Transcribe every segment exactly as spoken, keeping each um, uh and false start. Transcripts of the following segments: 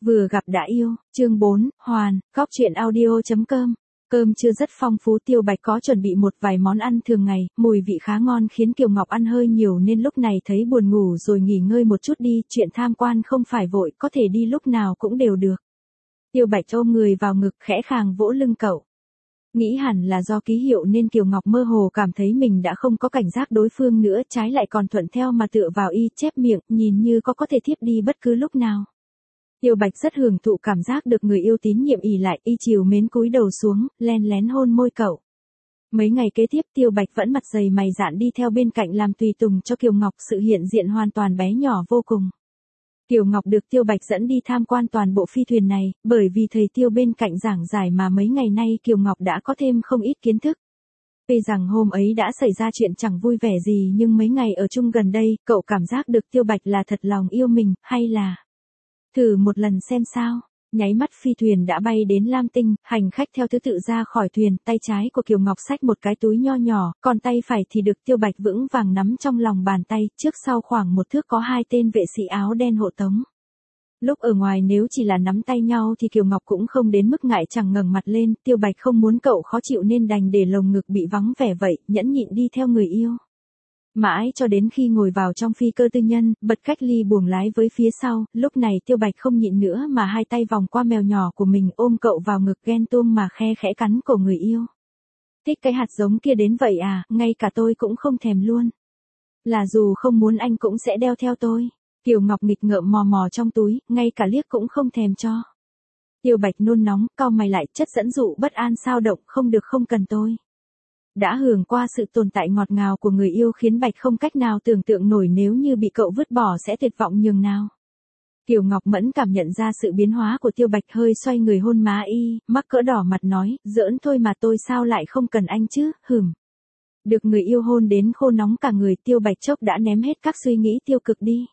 Vừa gặp đã yêu, chương bốn, Hoàn, góc truyện audio chấm com. Cơm trưa rất phong phú, Tiêu Bạch có chuẩn bị một vài món ăn thường ngày, mùi vị khá ngon khiến Kiều Ngọc ăn hơi nhiều nên lúc này thấy buồn ngủ rồi nghỉ ngơi một chút đi, chuyện tham quan không phải vội, có thể đi lúc nào cũng đều được. Tiêu Bạch ôm người vào ngực khẽ khàng vỗ lưng cậu. Nghĩ hẳn là do ký hiệu nên Kiều Ngọc mơ hồ cảm thấy mình đã không có cảnh giác đối phương nữa, trái lại còn thuận theo mà tựa vào y, chép miệng, nhìn như có có thể thiếp đi bất cứ lúc nào. Tiêu Bạch rất hưởng thụ cảm giác được người yêu tín nhiệm ỷ lại, y chiều mến cúi đầu xuống, len lén hôn môi cậu. Mấy ngày kế tiếp Tiêu Bạch vẫn mặt dày mày dạn đi theo bên cạnh làm tùy tùng cho Kiều Ngọc, sự hiện diện hoàn toàn bé nhỏ vô cùng. Kiều Ngọc được Tiêu Bạch dẫn đi tham quan toàn bộ phi thuyền này, bởi vì thầy Tiêu bên cạnh giảng giải mà mấy ngày nay Kiều Ngọc đã có thêm không ít kiến thức. Tuy rằng hôm ấy đã xảy ra chuyện chẳng vui vẻ gì nhưng mấy ngày ở chung gần đây, cậu cảm giác được Tiêu Bạch là thật lòng yêu mình, hay là... Thử một lần xem sao. Nháy mắt phi thuyền đã bay đến Lam Tinh, hành khách theo thứ tự ra khỏi thuyền, tay trái của Kiều Ngọc xách một cái túi nho nhỏ, còn tay phải thì được Tiêu Bạch vững vàng nắm trong lòng bàn tay, trước sau khoảng một thước có hai tên vệ sĩ áo đen hộ tống. Lúc ở ngoài nếu chỉ là nắm tay nhau thì Kiều Ngọc cũng không đến mức ngại chẳng ngẩng mặt lên, Tiêu Bạch không muốn cậu khó chịu nên đành để lồng ngực bị vắng vẻ vậy, nhẫn nhịn đi theo người yêu. Mãi cho đến khi ngồi vào trong phi cơ tư nhân, bật cách ly buồng lái với phía sau, lúc này Tiêu Bạch không nhịn nữa mà hai tay vòng qua mèo nhỏ của mình ôm cậu vào ngực ghen tuông mà khe khẽ cắn cổ người yêu. Thích cái hạt giống kia đến vậy à, ngay cả tôi cũng không thèm luôn. Là dù không muốn anh cũng sẽ đeo theo tôi. Kiều Ngọc nghịch ngợm mò mò trong túi, ngay cả liếc cũng không thèm cho. Tiêu Bạch nôn nóng, cau mày lại, chất dẫn dụ bất an sao động, không được không cần tôi. Đã hưởng qua sự tồn tại ngọt ngào của người yêu khiến Bạch không cách nào tưởng tượng nổi nếu như bị cậu vứt bỏ sẽ tuyệt vọng nhường nào. Kiều Ngọc Mẫn cảm nhận ra sự biến hóa của Tiêu Bạch, hơi xoay người hôn má y, mắc cỡ đỏ mặt nói, giỡn thôi mà, tôi sao lại không cần anh chứ, hừm. Được người yêu hôn đến khô nóng cả người, Tiêu Bạch chốc đã ném hết các suy nghĩ tiêu cực đi.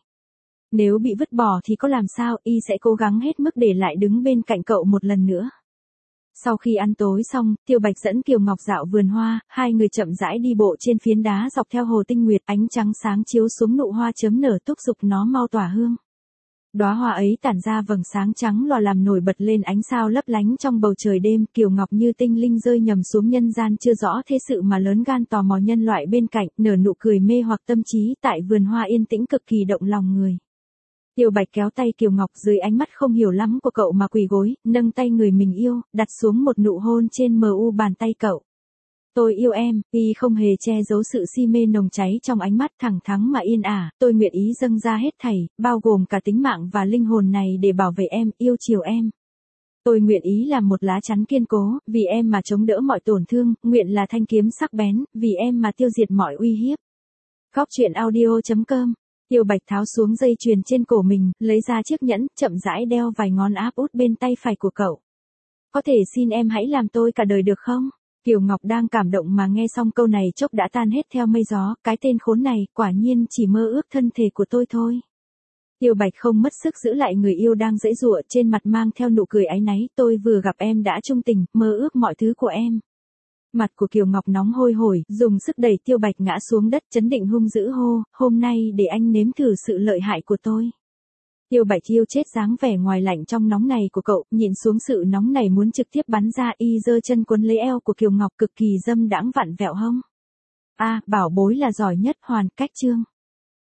Nếu bị vứt bỏ thì có làm sao, y sẽ cố gắng hết mức để lại đứng bên cạnh cậu một lần nữa. Sau khi ăn tối xong, Tiêu Bạch dẫn Kiều Ngọc dạo vườn hoa, hai người chậm rãi đi bộ trên phiến đá dọc theo hồ Tinh Nguyệt, ánh trắng sáng chiếu xuống nụ hoa chớm nở thúc giục nó mau tỏa hương. Đóa hoa ấy tản ra vầng sáng trắng lòa làm nổi bật lên ánh sao lấp lánh trong bầu trời đêm, Kiều Ngọc như tinh linh rơi nhầm xuống nhân gian chưa rõ thế sự mà lớn gan tò mò nhân loại bên cạnh, nở nụ cười mê hoặc tâm trí tại vườn hoa yên tĩnh cực kỳ động lòng người. Tiêu Bạch kéo tay Kiều Ngọc dưới ánh mắt không hiểu lắm của cậu mà quỳ gối, nâng tay người mình yêu, đặt xuống một nụ hôn trên mờ u bàn tay cậu. Tôi yêu em, y không hề che giấu sự si mê nồng cháy trong ánh mắt, thẳng thắn mà yên ả, tôi nguyện ý dâng ra hết thảy, bao gồm cả tính mạng và linh hồn này để bảo vệ em, yêu chiều em. Tôi nguyện ý làm một lá chắn kiên cố, vì em mà chống đỡ mọi tổn thương, nguyện là thanh kiếm sắc bén, vì em mà tiêu diệt mọi uy hiếp. Góc truyện audio chấm com. Tiêu Bạch tháo xuống dây chuyền trên cổ mình, lấy ra chiếc nhẫn, chậm rãi đeo vài ngón áp út bên tay phải của cậu. Có thể xin em hãy làm tôi cả đời được không? Kiều Ngọc đang cảm động mà nghe xong câu này chốc đã tan hết theo mây gió, cái tên khốn này, quả nhiên chỉ mơ ước thân thể của tôi thôi. Tiêu Bạch không mất sức giữ lại người yêu đang giãy giụa, trên mặt mang theo nụ cười áy náy, tôi vừa gặp em đã trung tình, mơ ước mọi thứ của em. Mặt của Kiều Ngọc nóng hôi hổi, dùng sức đẩy Tiêu Bạch ngã xuống đất, chấn định hung dữ hô, hôm nay để anh nếm thử sự lợi hại của tôi. Tiêu Bạch yêu chết dáng vẻ ngoài lạnh trong nóng này của cậu, nhìn xuống sự nóng này muốn trực tiếp bắn ra, y giơ chân cuốn lấy eo của Kiều Ngọc cực kỳ dâm đãng vặn vẹo hông. A, bảo bối là giỏi nhất, hoàn cách chương.